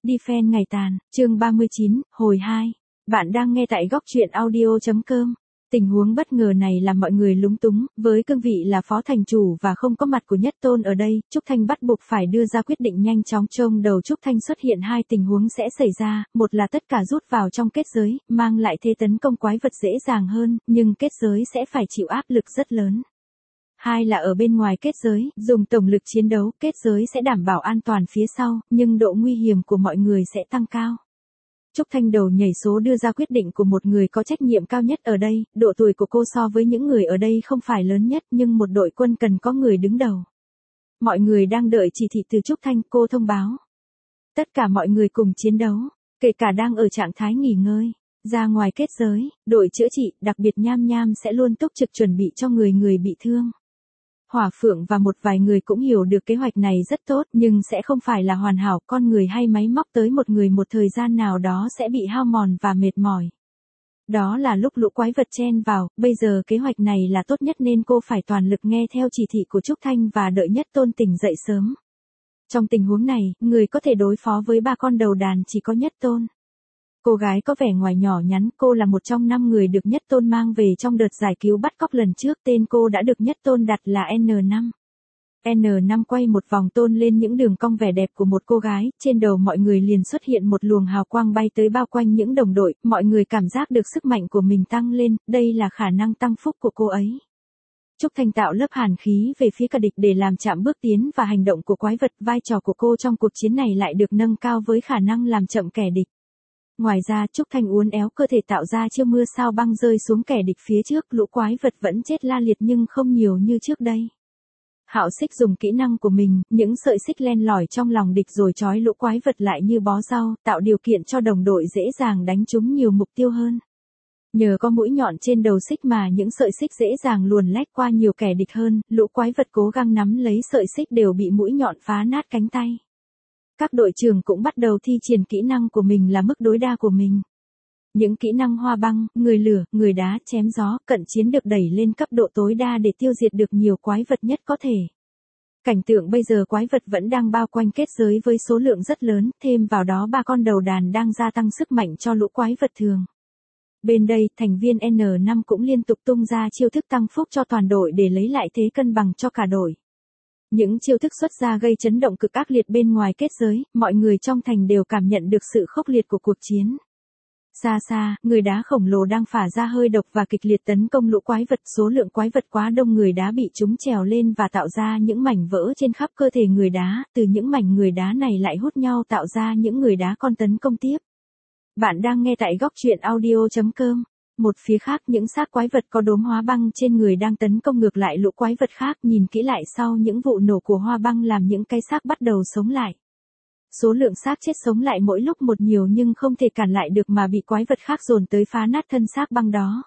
Defense ngày tàn, chương 39, hồi 2. Bạn đang nghe tại góc truyện audio.com. Tình huống bất ngờ này làm mọi người lúng túng, với cương vị là phó thành chủ và không có mặt của Nhất Tôn ở đây, Trúc Thanh bắt buộc phải đưa ra quyết định nhanh chóng. Trong đầu Trúc Thanh xuất hiện hai tình huống sẽ xảy ra, một là tất cả rút vào trong kết giới, mang lại thế tấn công quái vật dễ dàng hơn, nhưng kết giới sẽ phải chịu áp lực rất lớn. Hai là ở bên ngoài kết giới, dùng tổng lực chiến đấu, kết giới sẽ đảm bảo an toàn phía sau, nhưng độ nguy hiểm của mọi người sẽ tăng cao. Trúc Thanh đầu nhảy số đưa ra quyết định của một người có trách nhiệm cao nhất ở đây, độ tuổi của cô so với những người ở đây không phải lớn nhất nhưng một đội quân cần có người đứng đầu. Mọi người đang đợi chỉ thị từ Trúc Thanh, cô thông báo. Tất cả mọi người cùng chiến đấu, kể cả đang ở trạng thái nghỉ ngơi. Ra ngoài kết giới, đội chữa trị, đặc biệt Nham Nham sẽ luôn túc trực chuẩn bị cho người bị thương. Hỏa Phượng và một vài người cũng hiểu được kế hoạch này rất tốt nhưng sẽ không phải là hoàn hảo, con người hay máy móc tới một người một thời gian nào đó sẽ bị hao mòn và mệt mỏi. Đó là lúc lũ quái vật chen vào, bây giờ kế hoạch này là tốt nhất nên cô phải toàn lực nghe theo chỉ thị của Trúc Thanh và đợi Nhất Tôn tỉnh dậy sớm. Trong tình huống này, người có thể đối phó với ba con đầu đàn chỉ có Nhất Tôn. Cô gái có vẻ ngoài nhỏ nhắn, cô là một trong 5 người được Nhất Tôn mang về trong đợt giải cứu bắt cóc lần trước, tên cô đã được Nhất Tôn đặt là N5. N5 quay một vòng tôn lên những đường cong vẻ đẹp của một cô gái, trên đầu mọi người liền xuất hiện một luồng hào quang bay tới bao quanh những đồng đội, mọi người cảm giác được sức mạnh của mình tăng lên, đây là khả năng tăng phúc của cô ấy. Trúc Thanh tạo lớp hàn khí về phía kẻ địch để làm chậm bước tiến và hành động của quái vật, vai trò của cô trong cuộc chiến này lại được nâng cao với khả năng làm chậm kẻ địch. Ngoài ra, Trúc Thanh uốn éo cơ thể tạo ra chiêu mưa sao băng rơi xuống kẻ địch phía trước, lũ quái vật vẫn chết la liệt nhưng không nhiều như trước đây. Hạo Xích dùng kỹ năng của mình, những sợi xích len lỏi trong lòng địch rồi trói lũ quái vật lại như bó rau, tạo điều kiện cho đồng đội dễ dàng đánh trúng nhiều mục tiêu hơn. Nhờ có mũi nhọn trên đầu xích mà những sợi xích dễ dàng luồn lách qua nhiều kẻ địch hơn, lũ quái vật cố gắng nắm lấy sợi xích đều bị mũi nhọn phá nát cánh tay. Các đội trưởng cũng bắt đầu thi triển kỹ năng của mình là mức tối đa của mình. Những kỹ năng hoa băng, người lửa, người đá, chém gió, cận chiến được đẩy lên cấp độ tối đa để tiêu diệt được nhiều quái vật nhất có thể. Cảnh tượng bây giờ quái vật vẫn đang bao quanh kết giới với số lượng rất lớn, thêm vào đó ba con đầu đàn đang gia tăng sức mạnh cho lũ quái vật thường. Bên đây, thành viên N5 cũng liên tục tung ra chiêu thức tăng phúc cho toàn đội để lấy lại thế cân bằng cho cả đội. Những chiêu thức xuất ra gây chấn động cực ác liệt bên ngoài kết giới, mọi người trong thành đều cảm nhận được sự khốc liệt của cuộc chiến. Xa xa, người đá khổng lồ đang phả ra hơi độc và kịch liệt tấn công lũ quái vật, số lượng quái vật quá đông, người đá bị chúng trèo lên và tạo ra những mảnh vỡ trên khắp cơ thể người đá, từ những mảnh người đá này lại hút nhau tạo ra những người đá con tấn công tiếp. Bạn đang nghe tại góc truyện audio.com. Một phía khác, những xác quái vật có đốm hóa băng trên người đang tấn công ngược lại lũ quái vật khác, nhìn kỹ lại sau những vụ nổ của hoa băng làm những cái xác bắt đầu sống lại. Số lượng xác chết sống lại mỗi lúc một nhiều nhưng không thể cản lại được mà bị quái vật khác dồn tới phá nát thân xác băng đó.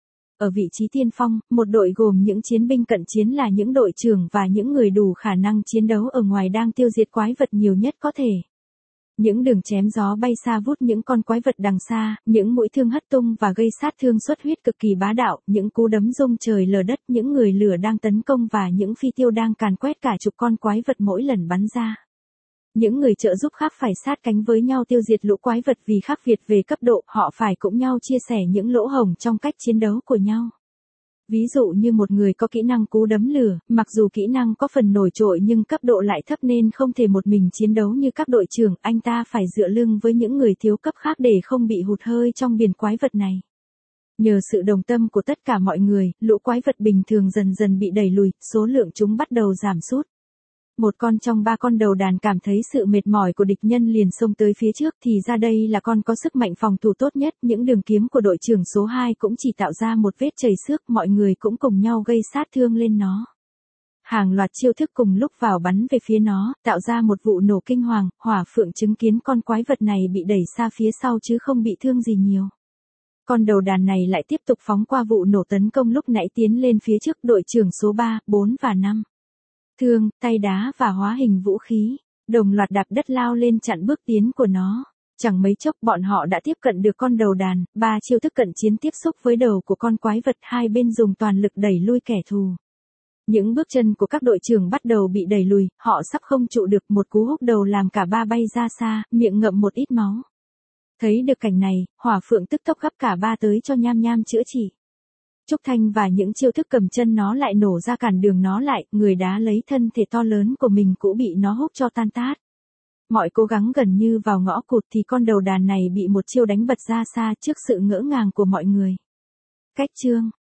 Ở vị trí tiên phong, một đội gồm những chiến binh cận chiến là những đội trưởng và những người đủ khả năng chiến đấu ở ngoài đang tiêu diệt quái vật nhiều nhất có thể. Những đường chém gió bay xa vút những con quái vật đằng xa, những mũi thương hất tung và gây sát thương xuất huyết cực kỳ bá đạo, những cú đấm rung trời lở đất, những người lửa đang tấn công và những phi tiêu đang càn quét cả chục con quái vật mỗi lần bắn ra. Những người trợ giúp khác phải sát cánh với nhau tiêu diệt lũ quái vật vì khác biệt về cấp độ, họ phải cùng nhau chia sẻ những lỗ hổng trong cách chiến đấu của nhau. Ví dụ như một người có kỹ năng cú đấm lửa, mặc dù kỹ năng có phần nổi trội nhưng cấp độ lại thấp nên không thể một mình chiến đấu như các đội trưởng, anh ta phải dựa lưng với những người thiếu cấp khác để không bị hụt hơi trong biển quái vật này. Nhờ sự đồng tâm của tất cả mọi người, lũ quái vật bình thường dần dần bị đẩy lùi, số lượng chúng bắt đầu giảm sút. Một con trong ba con đầu đàn cảm thấy sự mệt mỏi của địch nhân liền xông tới phía trước, thì ra đây là con có sức mạnh phòng thủ tốt nhất, những đường kiếm của đội trưởng số 2 cũng chỉ tạo ra một vết chảy xước, mọi người cũng cùng nhau gây sát thương lên nó. Hàng loạt chiêu thức cùng lúc vào bắn về phía nó, tạo ra một vụ nổ kinh hoàng, Hỏa Phượng chứng kiến con quái vật này bị đẩy xa phía sau chứ không bị thương gì nhiều. Con đầu đàn này lại tiếp tục phóng qua vụ nổ tấn công lúc nãy tiến lên phía trước đội trưởng số 3, 4 và 5. Thương, tay đá và hóa hình vũ khí, đồng loạt đạp đất lao lên chặn bước tiến của nó. Chẳng mấy chốc bọn họ đã tiếp cận được con đầu đàn, 3 chiêu thức cận chiến tiếp xúc với đầu của con quái vật, hai bên dùng toàn lực đẩy lui kẻ thù. Những bước chân của các đội trưởng bắt đầu bị đẩy lùi, họ sắp không trụ được, một cú húc đầu làm cả ba bay ra xa, miệng ngậm một ít máu. Thấy được cảnh này, Hỏa Phượng tức tốc gấp cả ba tới cho Nham Nham chữa trị. Trúc Thanh và những chiêu thức cầm chân nó lại nổ ra cản đường nó lại, người đá lấy thân thể to lớn của mình cũng bị nó húc cho tan tát. Mọi cố gắng gần như vào ngõ cụt thì con đầu đàn này bị một chiêu đánh bật ra xa trước sự ngỡ ngàng của mọi người. Cách chương